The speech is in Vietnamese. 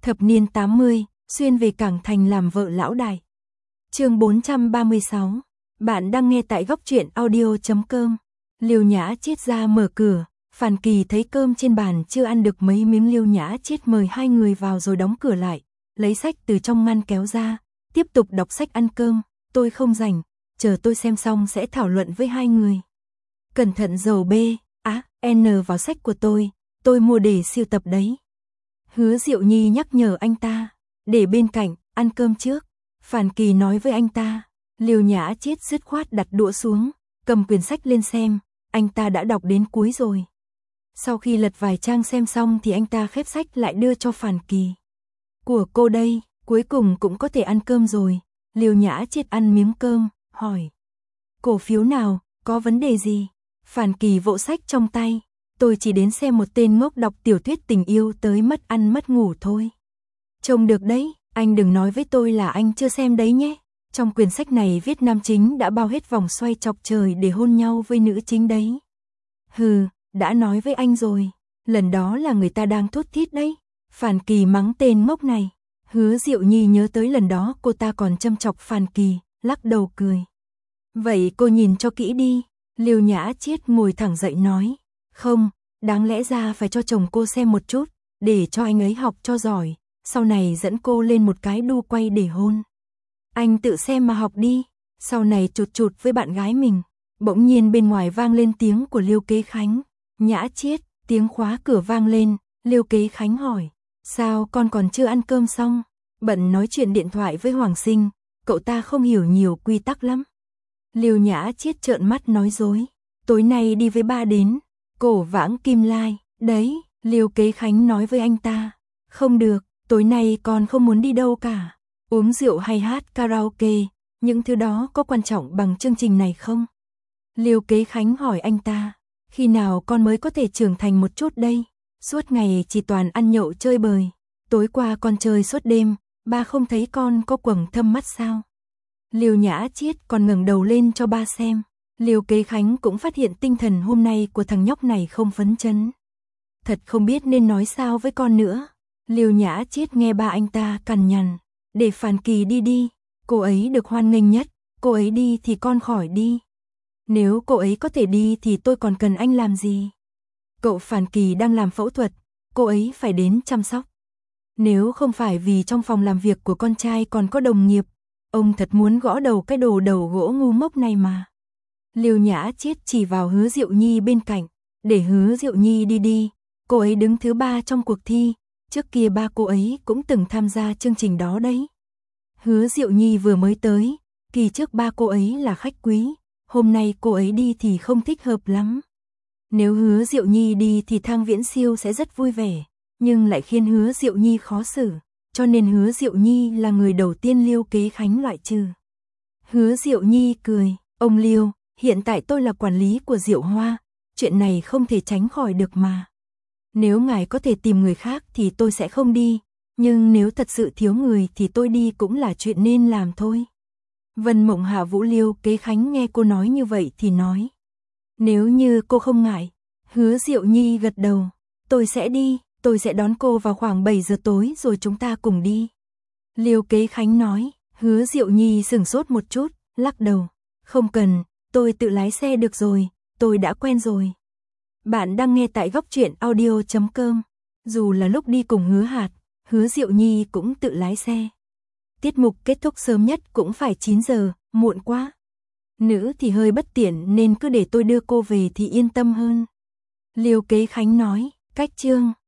Thập niên 80, xuyên về Cảng Thành làm vợ lão đại. Chương 436. Bạn đang nghe tại góc truyện audio.com. Liêu Nhã Chiết ra mở cửa, Phàn Kỳ thấy cơm trên bàn chưa ăn được mấy miếng. Liêu Nhã Chiết mời hai người vào rồi đóng cửa lại, lấy sách từ trong ngăn kéo ra, tiếp tục đọc sách ăn cơm. Tôi không rảnh, chờ tôi xem xong sẽ thảo luận với hai người. Cẩn thận dầu B, N vào sách của tôi mua để sưu tập đấy. Hứa Diệu Nhi nhắc nhở anh ta, để bên cạnh, ăn cơm trước. Phàn Kỳ nói với anh ta. Liêu Nhã Chiết dứt khoát đặt đũa xuống, cầm quyển sách lên xem, anh ta đã đọc đến cuối rồi. Sau khi lật vài trang xem xong thì anh ta khép sách lại đưa cho Phàn Kỳ. Của cô đây, cuối cùng cũng có thể ăn cơm rồi. Liêu Nhã Chiết ăn miếng cơm, hỏi. Cổ phiếu nào, có vấn đề gì? Phàn Kỳ vỗ sách trong tay. Tôi chỉ đến xem một tên ngốc đọc tiểu thuyết tình yêu tới mất ăn mất ngủ thôi. Trông được đấy, anh đừng nói với tôi là anh chưa xem đấy nhé. Trong quyển sách này viết nam chính đã bao hết vòng xoay chọc trời để hôn nhau với nữ chính đấy. Hừ, đã nói với anh rồi, lần đó là người ta đang thút thít đấy. Phàn Kỳ mắng tên ngốc này. Hứa Diệu Nhi nhớ tới lần đó cô ta còn châm chọc Phàn Kỳ, lắc đầu cười. Vậy cô nhìn cho kỹ đi. Liêu Nhã Chiết ngồi thẳng dậy nói. Không, đáng lẽ ra phải cho chồng cô xem một chút, để cho anh ấy học cho giỏi, sau này dẫn cô lên một cái đu quay để hôn. Anh tự xem mà học đi, sau này chụt chụt với bạn gái mình. Bỗng nhiên bên ngoài vang lên tiếng của Liêu Kế Khánh. Nhã Chiết, tiếng khóa cửa vang lên. Liêu Kế Khánh hỏi, sao con còn chưa ăn cơm xong? Bận nói chuyện điện thoại với Hoàng Sinh, cậu ta không hiểu nhiều quy tắc lắm. Liêu Nhã Chiết trợn mắt nói dối, tối nay đi với ba đến Cổ Vãng Kim Lai. Đấy, Liêu Kế Khánh nói với anh ta. Không được, tối nay con không muốn đi đâu cả. Uống rượu hay hát karaoke, những thứ đó có quan trọng bằng chương trình này không? Liêu Kế Khánh hỏi anh ta. Khi nào con mới có thể trưởng thành một chút đây? Suốt ngày chỉ toàn ăn nhậu chơi bời. Tối qua con chơi suốt đêm, ba không thấy con có quầng thâm mắt sao? Liêu Nhã Chiết còn ngẩng đầu lên cho ba xem. Liêu Kế Khánh cũng phát hiện tinh thần hôm nay của thằng nhóc này không phấn chấn. Thật không biết nên nói sao với con nữa. Liêu Nhã Chiết nghe ba anh ta cằn nhằn. Để Phàn Kỳ đi đi, cô ấy được hoan nghênh nhất, cô ấy đi thì con khỏi đi. Nếu cô ấy có thể đi thì tôi còn cần anh làm gì? Cậu Phàn Kỳ đang làm phẫu thuật, cô ấy phải đến chăm sóc. Nếu không phải vì trong phòng làm việc của con trai còn có đồng nghiệp, ông thật muốn gõ đầu cái đồ đầu gỗ ngu ngốc này mà. Liêu Nhã Chiết chỉ vào Hứa Diệu Nhi bên cạnh, để Hứa Diệu Nhi đi đi, cô ấy đứng thứ 3 trong cuộc thi, trước kia ba cô ấy cũng từng tham gia chương trình đó đấy. Hứa Diệu Nhi vừa mới tới, kỳ trước ba cô ấy là khách quý, hôm nay cô ấy đi thì không thích hợp lắm. Nếu Hứa Diệu Nhi đi thì Thang Viễn Siêu sẽ rất vui vẻ, nhưng lại khiến Hứa Diệu Nhi khó xử, cho nên Hứa Diệu Nhi là người đầu tiên Liêu Kế Khánh loại trừ. Hứa Diệu Nhi cười, ông Liêu, hiện tại tôi là quản lý của Diệu Hoa, chuyện này không thể tránh khỏi được mà. Nếu ngài có thể tìm người khác thì tôi sẽ không đi, nhưng nếu thật sự thiếu người thì tôi đi cũng là chuyện nên làm thôi. Vân Mộng Hạ Vũ. Liêu Kế Khánh nghe cô nói như vậy thì nói. Nếu như cô không ngại. Hứa Diệu Nhi gật đầu. Tôi sẽ đi, tôi sẽ đón cô vào khoảng 7 giờ tối rồi chúng ta cùng đi. Liêu Kế Khánh nói. Hứa Diệu Nhi sửng sốt một chút, lắc đầu. Không cần, tôi tự lái xe được rồi, tôi đã quen rồi. Bạn đang nghe tại góc truyện audio.com. Dù là lúc đi cùng Hứa Hạt, Hứa Diệu Nhi cũng tự lái xe. Tiết mục kết thúc sớm nhất cũng phải 9 giờ, muộn quá. Nữ thì hơi bất tiện nên cứ để tôi đưa cô về thì yên tâm hơn. Liêu Kế Khánh nói, cách chương.